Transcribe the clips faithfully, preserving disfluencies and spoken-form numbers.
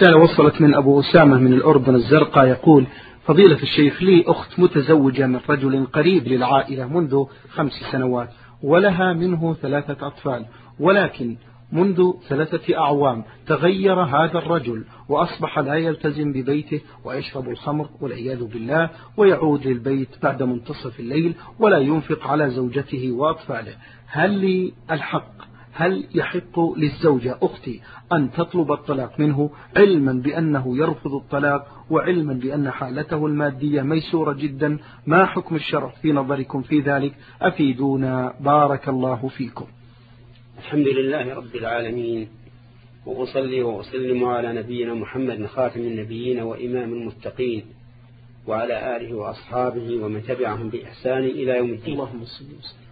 رسالة وصلت من أبو أسامة من الأردن الزرقاء يقول: فضيلة الشيخ، لي أخت متزوجة من رجل قريب للعائلة منذ خمس سنوات ولها منه ثلاثة أطفال، ولكن منذ ثلاثة أعوام تغير هذا الرجل وأصبح لا يلتزم ببيته ويشرب الخمر والعياذ بالله، ويعود للبيت بعد منتصف الليل ولا ينفق على زوجته وأطفاله. هل لي الحق هل يحق للزوجة أختي أن تطلب الطلاق منه، علما بأنه يرفض الطلاق وعلما بأن حالته المادية ميسورة جدا؟ ما حكم الشرع في نظركم في ذلك؟ أفيدونا بارك الله فيكم. الحمد لله رب العالمين، وأصلي وأسلم على نبينا محمد خاتم النبيين وإمام المتقين، وعلى آله وأصحابه ومن تبعهم بإحسان إلى يوم الدين. اللهم صل وسلم.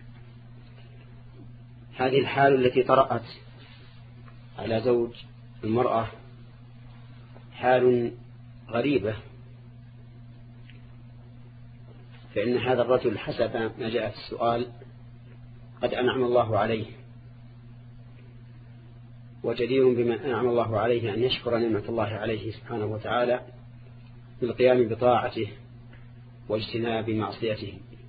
هذه الحال التي طرأت على زوج المرأة حال غريبة، فإن هذا الرجل حسب ما جاء في السؤال قد أنعم الله عليه، وجدير بما أنعم الله عليه أن يشكر نعمة الله عليه سبحانه وتعالى بالقيام بطاعته واجتناب معصيته.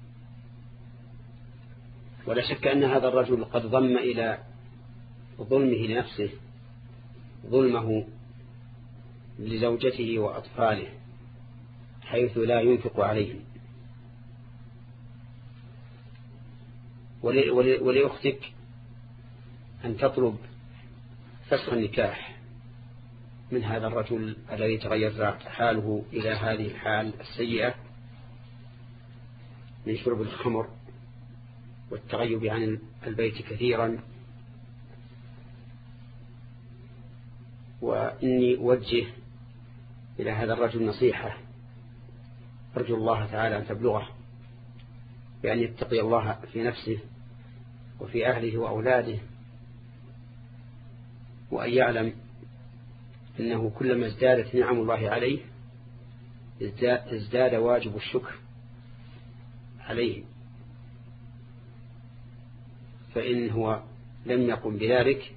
ولا شك أن هذا الرجل قد ضم إلى ظلمه لنفسه ظلمه لزوجته وأطفاله، حيث لا ينفق عليهم. ولأختك أن تطلب فسخ النكاح من هذا الرجل الذي تغير حاله إلى هذه الحال السيئة من شرب الخمر والتغيب عن البيت كثيرا. وإني أوجه إلى هذا الرجل نصيحة أرجو الله تعالى أن تبلغه، بأن يتقي الله في نفسه وفي أهله وأولاده، وأن يعلم أنه كلما ازدادت نعم الله عليه ازداد واجب الشكر عليه، فإن هو لم يقم بذلك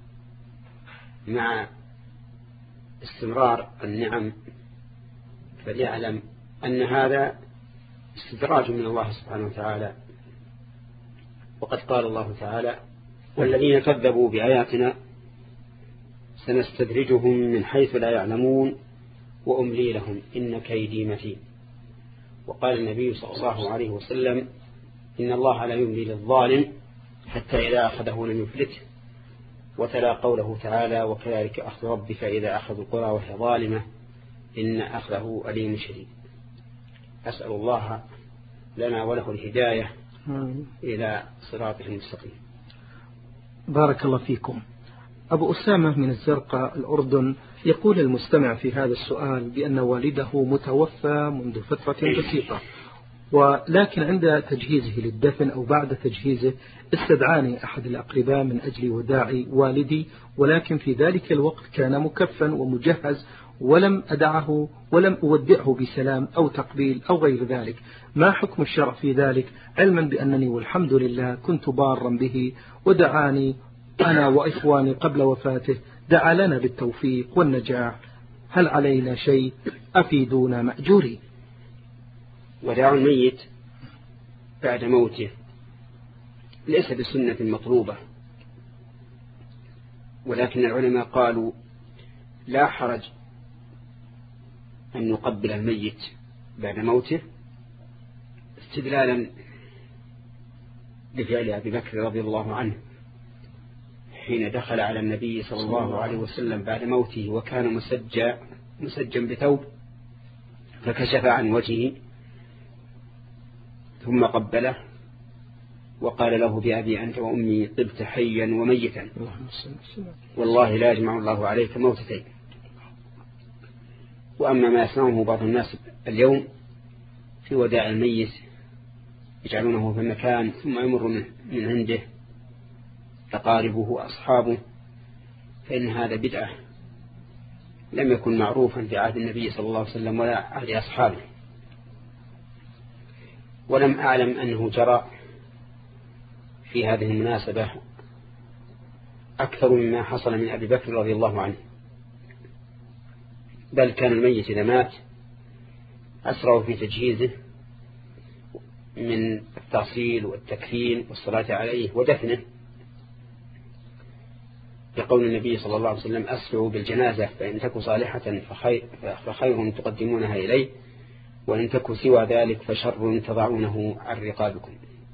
مع استمرار النعم فليعلم أن هذا استدراج من الله سبحانه وتعالى. وقد قال الله تعالى: والذين كذبوا بآياتنا سنستدرجهم من حيث لا يعلمون وأملي لهم إن كيدي متين. وقال النبي صلى الله عليه وسلم: إن الله لا يملي للظالم حتى إذا أخذه لم يفلته. وتلا قوله تعالى: وكذلك أخذ ربك إذا أخذ القرى وهي ظالمة إن أخذه أليم شديد. أسأل الله لنا وله الهداية إلى صراطه المستقيم. بارك الله فيكم. أبو أسامة من الزرقاء الأردن يقول المستمع في هذا السؤال بأن والده متوفى منذ فترة بسيطة، ولكن عند تجهيزه للدفن أو بعد تجهيزه استدعاني أحد الأقرباء من أجل وداع والدي، ولكن في ذلك الوقت كان مكفن ومجهز ولم أدعه ولم أودعه بسلام أو تقبيل أو غير ذلك. ما حكم الشرع في ذلك، علما بأنني والحمد لله كنت بارا به ودعاني أنا وإخواني قبل وفاته، دعا لنا بالتوفيق والنجاح، هل علينا شيء؟ أفيدونا مأجوري. وداع الميت بعد موته ليس بسنة مطلوبة، ولكن العلماء قالوا لا حرج أن نقبل الميت بعد موته استدلالا بفعل أبي بكر رضي الله عنه حين دخل على النبي صلى الله عليه وسلم بعد موته وكان مسجى مسجى بثوب، فكشف عن وجهه ثم قبله وقال له: بأبي أنت وأمي طبت حيا وميتا، والله لا يجمع الله عليك موتتين. وأما ما يصنعه بعض الناس اليوم في وداع الميت يجعلونه في مكان ثم يمر من عنده أقاربه وأصحابه، فإن هذا بدعة لم يكن معروفا في عهد النبي صلى الله عليه وسلم ولا عهد أصحابه، ولم أعلم أنه جرى في هذه المناسبة أكثر مما حصل من أبي بكر رضي الله عنه. بل كان الميت إذا مات أسرعوا في تجهيزه من التغسيل والتكفين والصلاة عليه ودفنه، يقول النبي صلى الله عليه وسلم: أسرعوا بالجنازة فإن تكن صالحة فخير, فخير تقدمونها إليه، وإن تكن سوى ذلك فشر تضعونه عن رقابكم.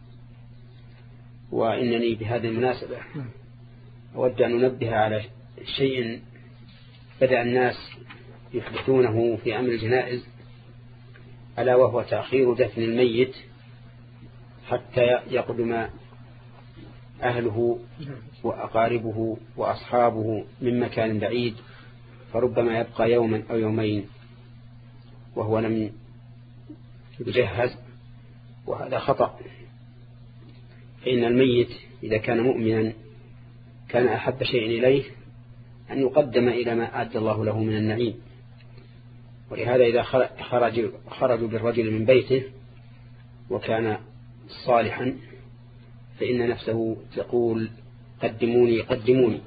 وإنني بهذه المناسبة أود أن ننبه على شيء بدأ الناس يحدثونه في أمر الجنائز، ألا وهو تأخير دفن الميت حتى يقدم أهله وأقاربه وأصحابه من مكان بعيد، فربما يبقى يوما أو يومين وهو لم يجهز، وهذا خطأ. فإن الميت إذا كان مؤمنا كان أحب شيء إليه أن يقدم إلى ما أعد الله له من النعيم. ولهذا إذا خرج خرجوا بالرجل من بيته وكان صالحا فإن نفسه تقول: قدموني قدموني.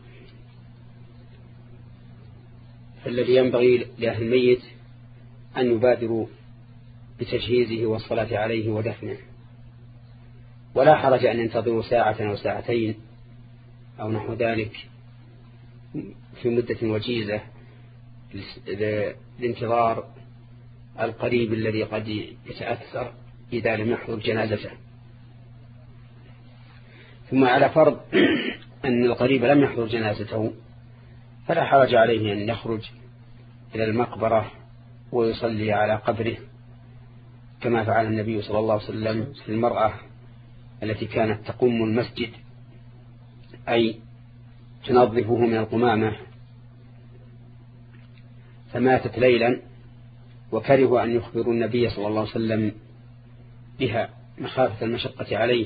فالذي ينبغي لأهل الميت أن يبادروا بتجهيزه والصلاة عليه ودفنه، ولا حرج أن ينتظروا ساعة أو ساعتين أو نحو ذلك في مدة وجيزة لانتظار القريب الذي قد يتأثر إذا لم يحضر جنازته. ثم على فرض أن القريب لم يحضر جنازته فلا حرج عليه أن يخرج إلى المقبرة ويصلي على قبره، كما فعل النبي صلى الله عليه وسلم في المرأة التي كانت تقوم المسجد، أي تنظفه من القمامة، فماتت ليلا وكرهوا أن يخبروا النبي صلى الله عليه وسلم بها مخافة المشقة عليه،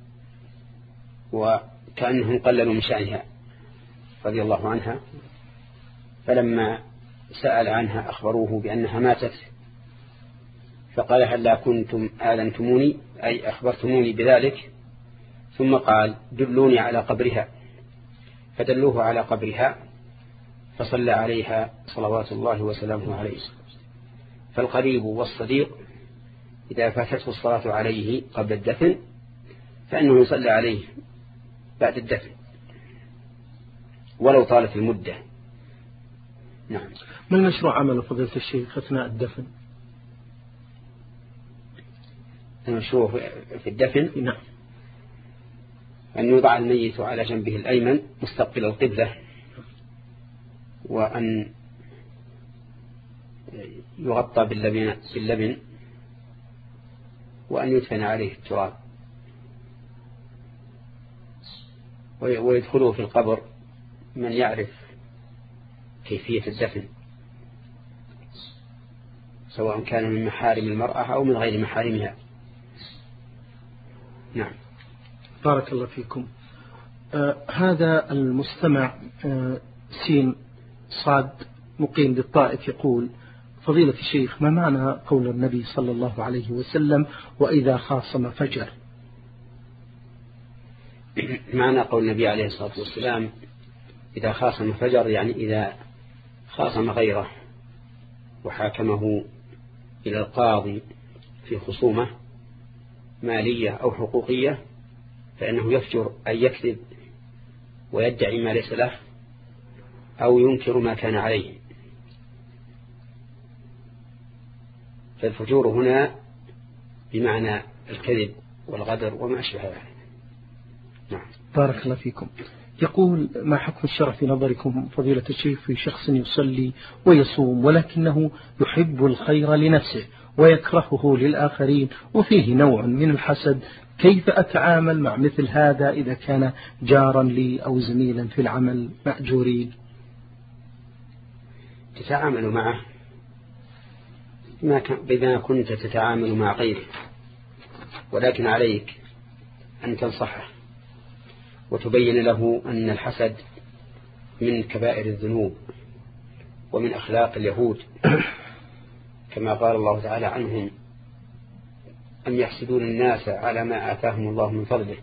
وكأنهم قللوا من شأنها رضي الله عنها. فلما سأل عنها أخبروه بأنها ماتت، فقال: هل كنتم آذنتموني أي أخبرتموني بذلك؟ ثم قال: دلوني على قبرها، فدلوه على قبرها فصلى عليها صلوات الله وسلامه عليه. فالقريب والصديق إذا فاتته الصلاة عليه قبل الدفن فإنه يصلى عليه بعد الدفن ولو طالت المدة. نعم. ما المشروع عمل فضيلة الشيخ أثناء الدفن؟ المشروع في الدفن نعم أن يوضع الميت على جنبه الأيمن مستقبل القبلة، وأن يغطى باللبن, باللبن وأن يدفن عليه التراب، ويدخله في القبر من يعرف كيفية الدفن، سواء كان من محارم المرأة أو من غير محارمها. نعم. بارك الله فيكم. آه هذا المستمع آه سين صاد مقيم بالطائف يقول: فضيلة الشيخ، ما معنى قول النبي صلى الله عليه وسلم: وإذا خاصم فجر؟ معنى قول النبي عليه الصلاة والسلام: إذا خاصم فجر، يعني إذا خاصم غيره وحاكمه إلى القاضي في خصومة مالية أو حقوقية فإنه يفجر أن يكذب ويدعي ما ليس له أو ينكر ما كان عليه. فالفجور هنا بمعنى الكذب والغدر وما أشبه ذلك. نعم. بارك الله فيكم. يقول: ما حكم الشرع في نظركم فضيلة الشيخ في شخص يصلي ويصوم ولكنه يحب الخير لنفسه ويكرهه للآخرين وفيه نوع من الحسد، كيف أتعامل مع مثل هذا إذا كان جارا لي أو زميلا في العمل مأجورين؟ تتعامل معه بما كنت تتعامل مع غيره، ولكن عليك أن تنصحه وتبين له أن الحسد من كبائر الذنوب ومن أخلاق اليهود، كما قال الله تعالى عنهم: أم يحسدون الناس على ما آتاهم الله من فضله.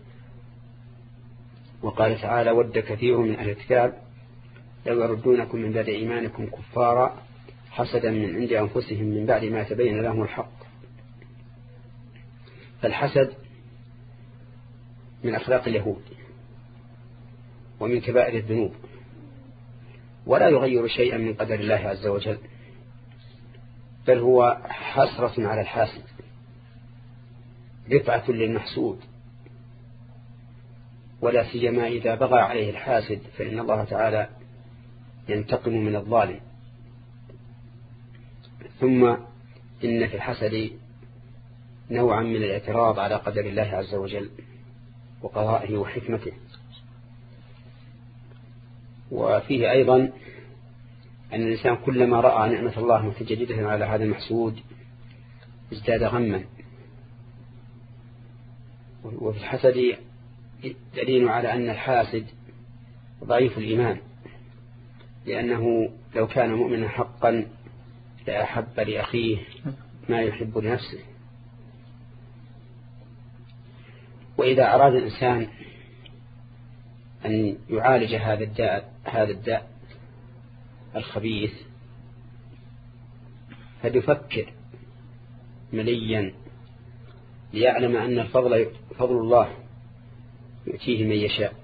وقال تعالى: ود كثير من أهل الكتاب لو يردونكم من بعد إيمانكم كفارا حسدا من عند أنفسهم من بعد ما تبين لهم الحق. فالحسد من أخلاق اليهود ومن كبائر الذنوب، ولا يغير شيئا من قدر الله عز وجل، بل هو حسرة على الحاسد، رفعة للمحسود، ولا سيما إذا بغى عليه الحاسد فإن الله تعالى ينتقم من الظالم. ثم إن في الحسد نوعا من الاعتراض على قدر الله عز وجل وقضائه وحكمته، وفيه أيضا أن الإنسان كلما رأى نعمة الله متجددة على هذا المحسود ازداد غما. وفي الحسد دليل على أن الحاسد ضعيف الإيمان، لأنه لو كان مؤمنا حقا لأحب لأخيه ما يحب لنفسه. وإذا أراد الإنسان أن يعالج هذا الداء هذا الداء الخبيث فليفكر مليا ليعلم أن الفضل فضل الله يؤتيه من يشاء،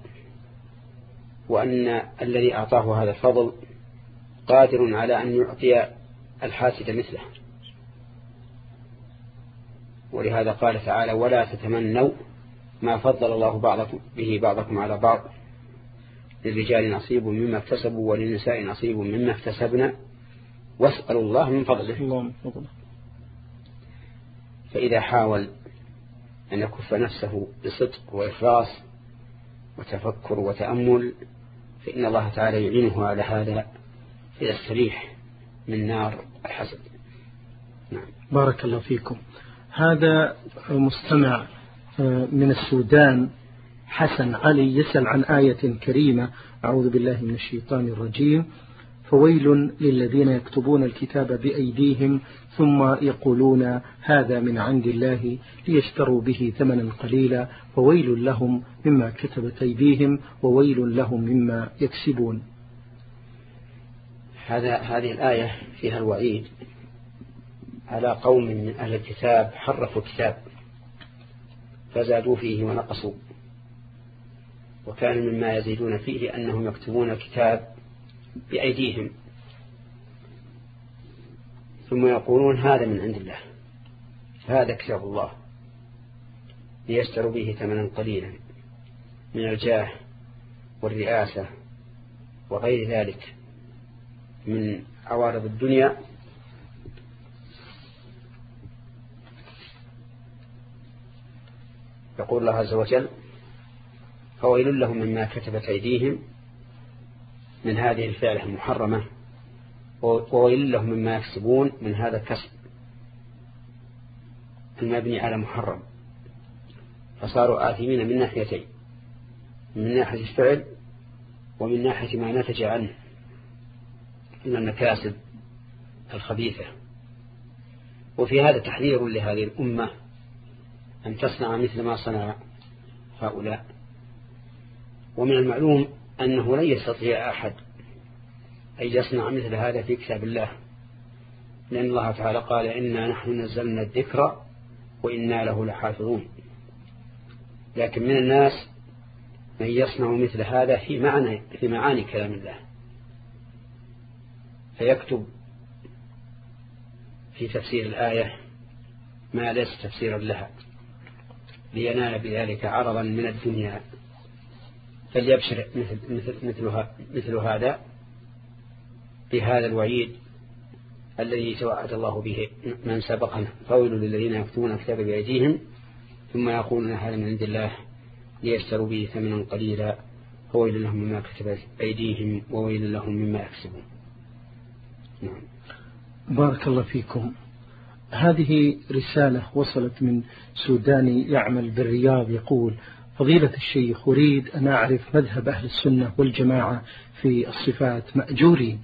وأن الذي أعطاه هذا الفضل قادر على أن يعطي الحاسد مثله. ولهذا قال تعالى: ولا تتمنوا ما فضل الله بعضكم به بعضكم على بعض، للرجال نصيب مما اكتسبوا وللنساء نصيب مما اكتسبنا واسألوا الله من فضله. فإذا حاول أن يكف نفسه بصدق وإخلاص وتفكر وتأمل فإن الله تعالى يعينه على هذا فيستريح من نار الحسد. نعم. بارك الله فيكم. هذا مستمع من السودان حسن علي يسأل عن آية كريمة: أعوذ بالله من الشيطان الرجيم، فويل للذين يكتبون الكتاب بأيديهم ثم يقولون هذا من عند الله ليشتروا به ثمنا قليلا فويل لهم مما كتبت أيديهم وويل لهم مما يكسبون. هذا هذه الآية فيها الوعيد على قوم من أهل الكتاب حرفوا الكتاب فزادوا فيه ونقصوا، وكان مما يزيدون فيه أنهم يكتبون الكتاب بأيديهم ثم يقولون هذا من عند الله، هذا كتاب الله، ليشتروا به ثمنا قليلا من الجاه والرئاسة وغير ذلك من عوارض الدنيا. يقول الله عز وجل: فويل لهم مما كتبت أيديهم من هذه الفعلة المحرمة، وويل لهم مما يكسبون من هذا الكسب المبني على محرم. فصاروا آثمين من ناحيتين، من ناحية الفعل ومن ناحية ما نتج عنه من المكاسب الخبيثة. وفي هذا تحذير لهذه الأمة أن تصنع مثل ما صنع هؤلاء. ومن المعلوم أنه لن يستطيع أحد أن يصنع مثل هذا في كتاب الله، لأن الله تعالى قال: إنا نحن نزلنا الذكر وإنا له لحافظون. لكن من الناس من يصنع مثل هذا في معنى في معاني كلام الله، فيكتب في تفسير الآية ما ليس تفسيرا لها لينال بذلك عرضا من الدنيا. فليبشر مثل, مثل, مثل, مثل هذا بهذا الوعيد الذي توعد الله به من سبقنا: فويل للذين يكتبون الكتاب بأيديهم ثم يقولون هذا من عند الله ليشتروا به ثمنا قليلا فويل لهم مما كتبت أيديهم وويل لهم مما يكسبون. نعم. بارك الله فيكم. هذه رسالة وصلت من سوداني يعمل بالرياض، يقول: فضيلة الشيخ، أريد أن أعرف مذهب أهل السنة والجماعة في الصفات مأجورين.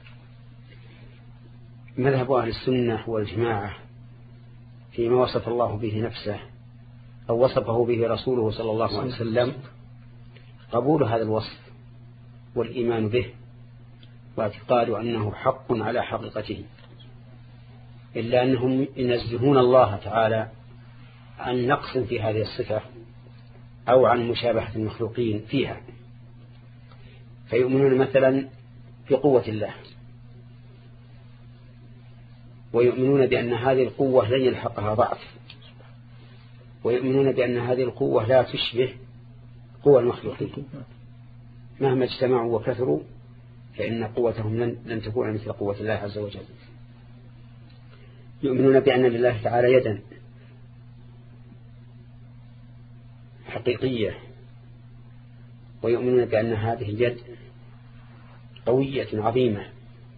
مذهب أهل السنة والجماعة فيما وصف الله به نفسه أو وصفه به رسوله صلى الله عليه وسلم قبول هذا الوصف والإيمان به واعتقاد أنه حق على حقيقته، إلا أنهم ينزهون الله تعالى عن نقص في هذه الصفة أو عن مشابهة المخلوقين فيها، فيؤمنون مثلا بقوة الله، ويؤمنون بأن هذه القوة لن يلحقها ضعف، ويؤمنون بأن هذه القوة لا تشبه قوة المخلوقين مهما اجتمعوا وكثروا، فإن قوتهم لن, لن تكون مثل قوة الله عز وجل. يؤمنون بأن لله تعالى يدا حقيقية، ويؤمنون بأن هذه اليد قوية عظيمة.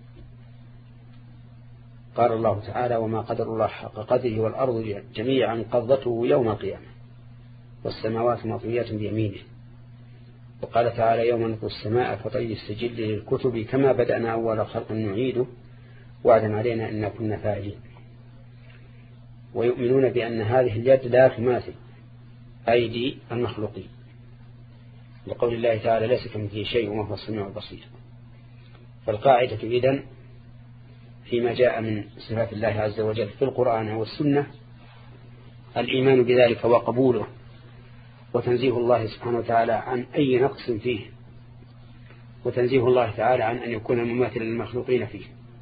قال الله تعالى: وما قدر الله حق قدره والأرض جميعا قبضته يوم القيامة والسماوات مطويات بيمينه. وقال تعالى: يوم نطوي السماء فطي السجل للكتب كما بدأنا أول خلق نعيده وعدا علينا إنا كنا فاعلين. ويؤمنون بأن هذه اليد لا تماثل أيدي المخلوقين، لقول الله تعالى: ليس كمثله شيء وهو السميع البصير. فالقاعدة إذن فيما جاء من صفات الله عز وجل في القرآن والسنة الإيمان بذلك وقبوله، وتنزيه الله سبحانه وتعالى عن أي نقص فيه، وتنزيه الله تعالى عن أن يكون مماثلا للمخلوقين فيه.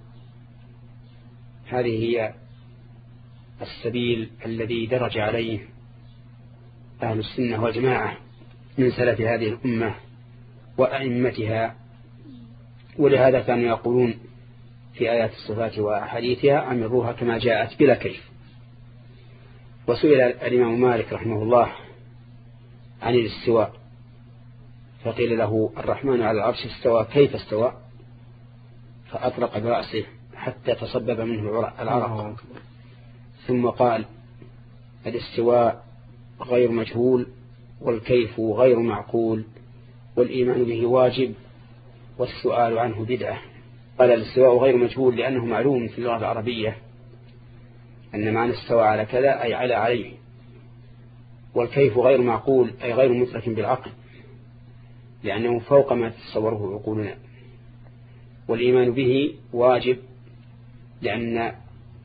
هذه هي السبيل الذي درج عليه أهل السنة والجماعة من سلف هذه الأمة وأئمتها. ولهذا كانوا يقولون في آيات الصفات وأحاديثها: أمروها كما جاءت بلا كيف. وسئل الإمام مالك رحمه الله عن الاستواء، فقيل له: الرحمن على العرش استوى، كيف استوى؟ فأطلق برأسه حتى تصبب منه العرق، ثم قال: الاستواء غير مجهول، والكيف غير معقول، والإيمان به واجب، والسؤال عنه بدعة. قال: الاستواء غير مجهول لأنه معلوم في اللغة العربية أن معنى استوى على كذا أي على عليه، والكيف غير معقول أي غير مدرك بالعقل لأنه فوق ما تتصوره عقولنا، والإيمان به واجب لأن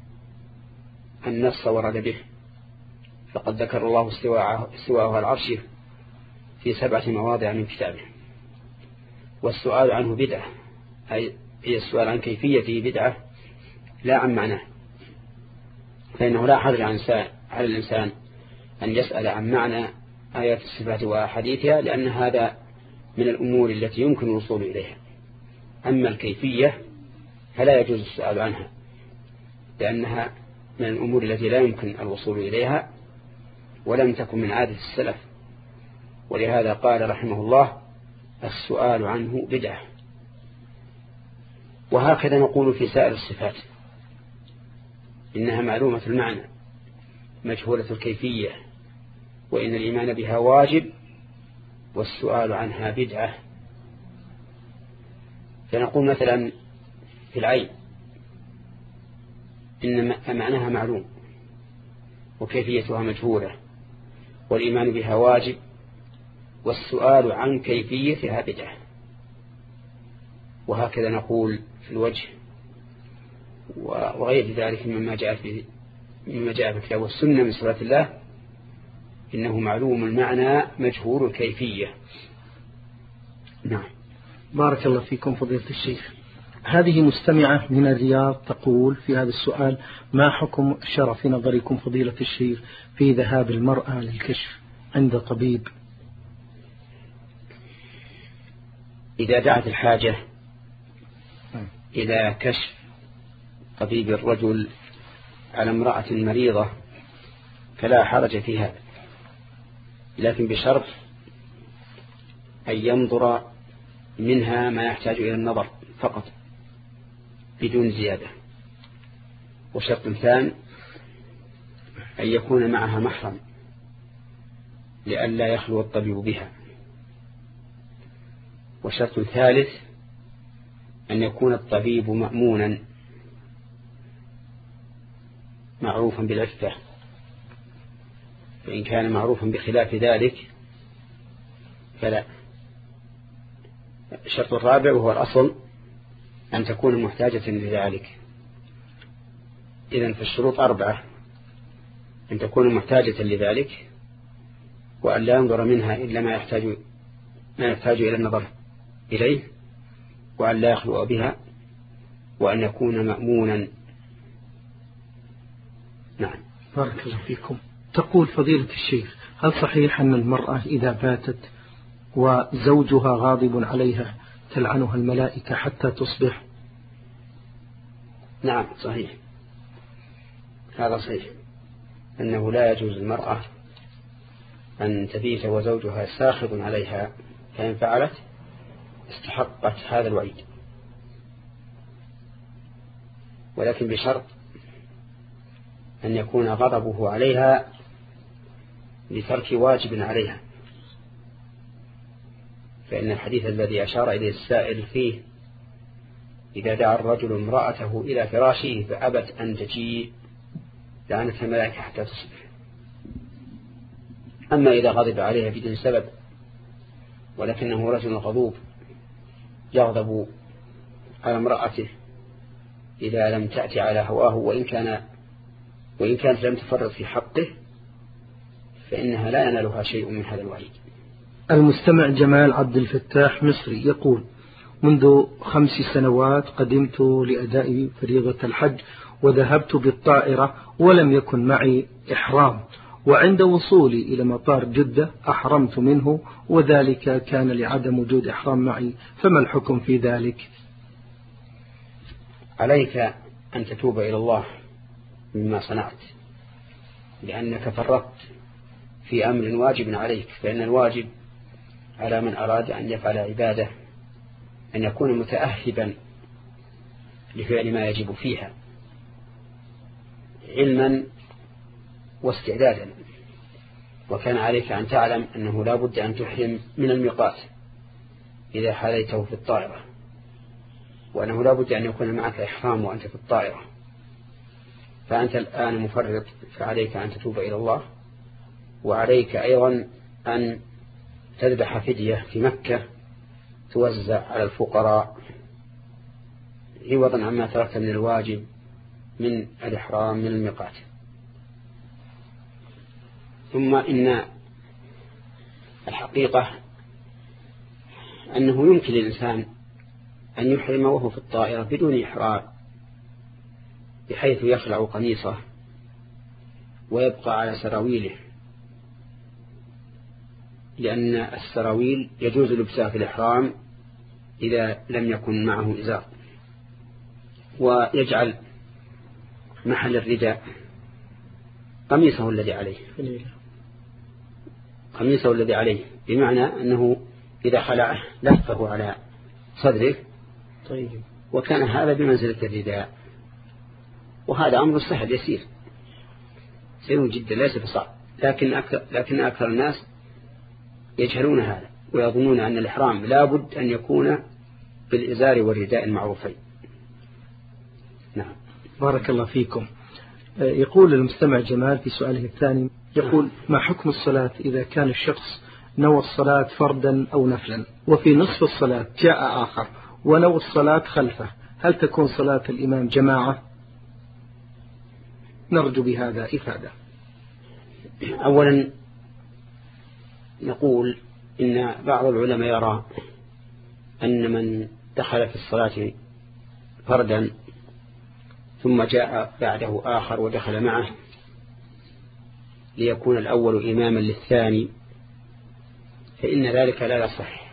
النص ورد به، فقد ذكر الله استواءه على العرش في سبعة مواضع من كتابه. والسؤال عنه بدعة أي هي السؤال عن كيفيته بدعة لا عن معناه، فإنه لا حرج على الإنسان أن يسأل عن معنى آيات الصفات وحديثها، لأن هذا من الأمور التي يمكن الوصول إليها. أما الكيفية فلا يجوز السؤال عنها، لأنها من الأمور التي لا يمكن الوصول إليها ولم تكن من عادة السلف. ولهذا قال رحمه الله: السؤال عنه بدعة. وهكذا نقول في سائر الصفات، إنها معلومة المعنى مجهولة الكيفية، وإن الإيمان بها واجب، والسؤال عنها بدعة. فنقول مثلا في العين إن معناها معلوم وكيفيتها مجهولة، والإيمان بها واجب، والسؤال عن كيفيتها بدعة. وهكذا نقول في الوجه وغير ذلك مما جاء في مما جاء في الكتاب والسنة من صفات الله، إنه معلوم المعنى مجهول الكيفية. نعم. بارك الله فيكم فضيلة الشيخ. هذه مستمعة من الرياض تقول في هذا السؤال: ما حكم الشرع في نظركم فضيلة الشيخ في ذهاب المرأة للكشف عند طبيب؟ إذا دعت الحاجة إلى كشف طبيب الرجل على امرأة مريضة فلا حرج في هذا، لكن بشرط أن ينظر منها ما يحتاج إلى النظر فقط بدون زيادة. وشرط ثاني أن يكون معها محرم لئلا يخلو الطبيب بها. وشرط ثالث أن يكون الطبيب مأمونا معروفا بالعفة، فإن كان معروفا بخلاف ذلك فلا. الشرط الرابع وهو الأصل أن تكون محتاجة لذلك. إذن فالشروط أربعة: أن تكون محتاجة لذلك، وأن لا ينظر منها إلا ما يحتاج ما يحتاج إلى النظر إليه، وأن لا يخلو بها، وأن يكون مأمونا. نعم. بارك الله فيكم. تقول فضيلة الشيخ: هل صحيح أن المرأة إذا باتت وزوجها غاضب عليها تلعنها الملائكة حتى تصبح؟ نعم صحيح، هذا صحيح، أنه لا يجوز المرأة أن تبيت وزوجها ساخط عليها، فإن فعلت استحقت هذا الوعيد، ولكن بشرط أن يكون غضبه عليها لترك واجب عليها، فإن الحديث الذي أشار إليه السائل فيه: إذا دعا الرجل امرأته إلى فراشه فأبت أن تجيء لعنتها الملائكة حتى تصبح. أما إذا غضب عليها بدون سبب، ولكنه رجل غضوب يغضب على امرأته إذا لم تأتي على هواه وإن كان وإن كانت لم تفرط في حقه، فإنها لا ينالها شيء من هذا الوعيد. المستمع جمال عبد الفتاح مصري يقول: منذ خمس سنوات قدمت لأداء فريضة الحج، وذهبت بالطائرة ولم يكن معي إحرام، وعند وصولي إلى مطار جدة أحرمت منه، وذلك كان لعدم وجود إحرام معي، فما الحكم في ذلك؟ عليك أن تتوب إلى الله مما صنعت، لأنك فرطت في أمر واجب عليك، فإن الواجب على من أراد أن يفعل عبادة أن يكون متأهبا لفعل ما يجب فيها علما واستعدادا. وكان عليك أن تعلم أنه لا بد أن تحرم من الميقات إذا حاليته في الطائرة، وأنه لا بد أن يكون معك إحرام وأنت في الطائرة. فأنت الآن مفرط، فعليك أن تتوب إلى الله، وعليك أيضا أن تذبح فدية في مكة توزع على الفقراء عوضا عما تركت من الواجب من الإحرام من الميقات. ثم إن الحقيقة أنه يمكن للإنسان أن يحرم وهو في الطائرة بدون إحرام، بحيث يخلع قميصه ويبقى على سراويله، لأن السراويل يجوز لبسها في الإحرام إذا لم يكن معه إزار، ويجعل محل الرداء قميصه الذي عليه قميصه الذي عليه بمعنى أنه إذا خلعه لفه على صدره، طيب. وكان هذا بمنزلة الرداء، وهذا أمر سهل يسير سهل جدا ليس بصعب، لكن أكثر, لكن أكثر الناس يجهلون هذا ويظنون أن الإحرام لا بد أن يكون بالإزار والرداء المعروفين. نعم. بارك الله فيكم. يقول المستمع جمال في سؤاله الثاني، يقول: ما حكم الصلاة إذا كان الشخص نوى الصلاة فردا أو نفلا، وفي نصف الصلاة جاء آخر ونوى الصلاة خلفه، هل تكون صلاة الإمام جماعة؟ نرجو بهذا إفادة. أولا نقول إن بعض العلماء يرى أن من دخل في الصلاة فردا ثم جاء بعده آخر ودخل معه ليكون الأول إماما للثاني، فإن ذلك لا يصح،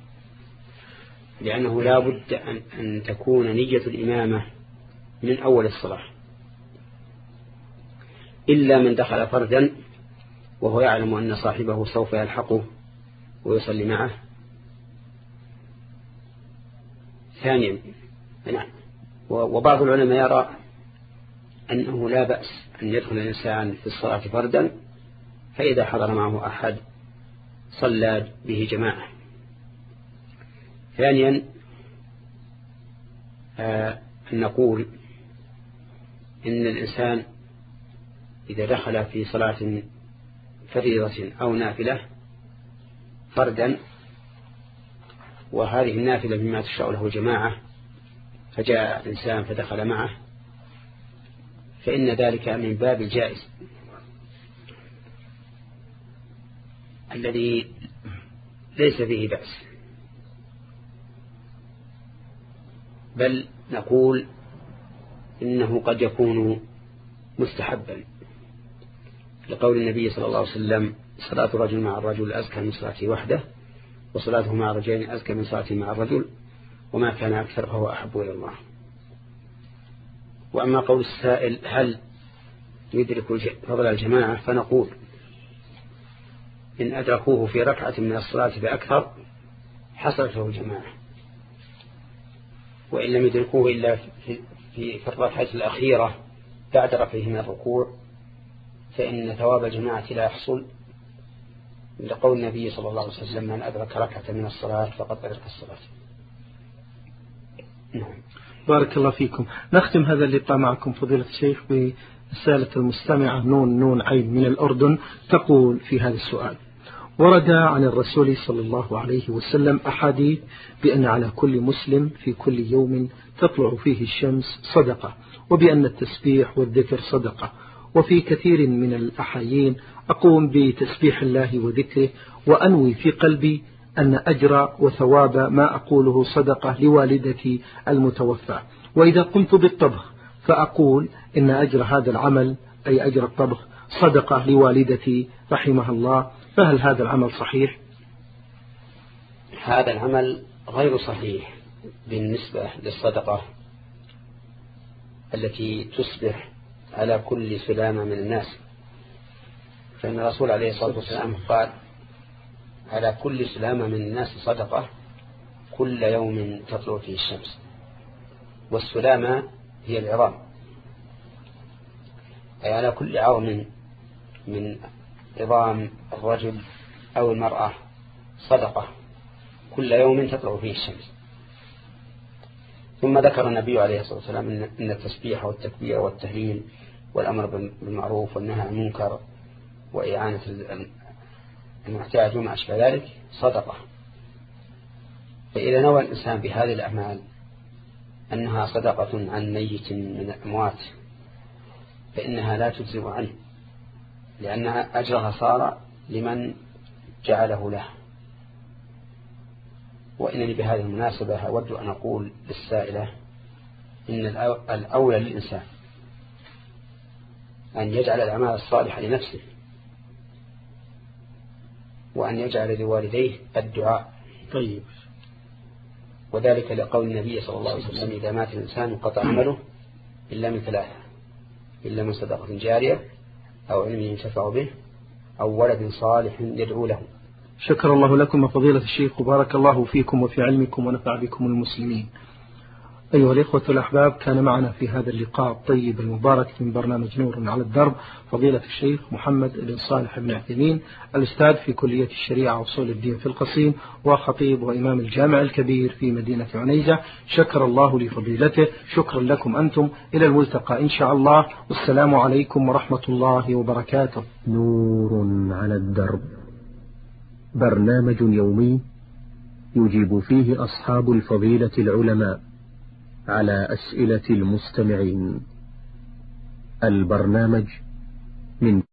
لأنه لا بد أن, أن تكون نية الإمامة من أول الصلاة، إلا من دخل فردا وهو يعلم أن صاحبه سوف يلحقه ويصلي معه. ثانيا، نعم، وبعض العلماء يرى أنه لا بأس أن يدخل الإنسان في الصلاة فردا، فإذا حضر معه أحد صلى به جماعة. ثانيا، آه أن نقول إن الإنسان إذا دخل في صلاة فريضة أو نافلة فردا، وهذه النافلة بما تشاء له جماعة، فجاء إنسان فدخل معه فإن ذلك من باب الجائز الذي ليس فيه بأس، بل نقول إنه قد يكون مستحبا، لقول النبي صلى الله عليه وسلم: صلاة الرجل مع الرجل أزكى من صلاته وحده، وصلاته مع الرجلين أزكى من صلاته مع الرجل، وما كان أكثر فهو أحب إلى الله. وأما قول السائل: هل يدرك فضل الجماعة؟ فنقول: إن أدركوه في ركعة من الصلاة بأكثر حصلت له الجماعة، وإن لم يدركوه إلا في, في, في الركعة الأخيرة بعد رفعه من الركوع فإن ثواب الجماعة لا يحصل، لقول النبي صلى الله عليه وسلم: من أدرك ركعة من الصلاة فقد أدرك الصلاة. نعم. بارك الله فيكم. نختم هذا اللقاء معكم فضيلة الشيخ برسالة المستمعة نون نون عين من الأردن، تقول في هذا السؤال: ورد عن الرسول صلى الله عليه وسلم أحاديث بأن على كل مسلم في كل يوم تطلع فيه الشمس صدقة، وبأن التسبيح والذكر صدقة، وفي كثير من الأحايين أقوم بتسبيح الله وذكره وأنوي في قلبي أن أجر وثواب ما أقوله صدقة لوالدتي المتوفى، وإذا قمت بالطبخ فأقول إن أجر هذا العمل أي أجر الطبخ صدقة لوالدتي رحمها الله، فهل هذا العمل صحيح؟ هذا العمل غير صحيح بالنسبة للصدقة التي تصبح على كل سلامة من الناس، فإن الرسول عليه الصلاة والسلام قال: على كل سلامة من الناس صدقة كل يوم تطلع فيه الشمس. والسلامة هي العظام، أي على كل عظم من عظام الرجل أو المرأة صدقة كل يوم تطلع فيه الشمس. ثم ذكر النبي عليه الصلاة والسلام إن التسبيح والتكبير والتهليل والأمر بالمعروف والنهي عن المنكر وإعانة المحتاج وما أشبه ذلك صدقة. فإذا نوى الإنسان بهذه الأعمال أنها صدقة عن ميت من الأموات فإنها لا تجزئ عنه، لأنها أجرها صار لمن جعله له. وإنني بهذه المناسبة أود أن أقول للسائلة إن الأولى للإنسان أن يجعل الأعمال الصالحة لنفسه، وأن يجعل لوالديه الدعاء. طيب. وذلك لقول النبي صلى الله عليه وسلم: إذا مات الإنسان انقطع عمله إلا من ثلاثة: إلا من صدقة جارية أو علم ينتفع به أو ولد صالح يدعو له. شكر الله لكم فضيلة الشيخ، وبارك الله فيكم وفي علمكم ونفع بكم المسلمين. أيها الإخوة الأحباب، كان معنا في هذا اللقاء الطيب المبارك من برنامج نور على الدرب فضيلة الشيخ محمد بن صالح بن عثيمين، الأستاذ في كلية الشريعة وأصول الدين في القصيم، وخطيب وإمام الجامع الكبير في مدينة عنيزة. شكر الله لفضيلته. شكرا لكم أنتم. إلى الملتقى إن شاء الله، والسلام عليكم ورحمة الله وبركاته. نور على الدرب، برنامج يومي يجيب فيه أصحاب الفضيلة العلماء على أسئلة المستمعين. البرنامج من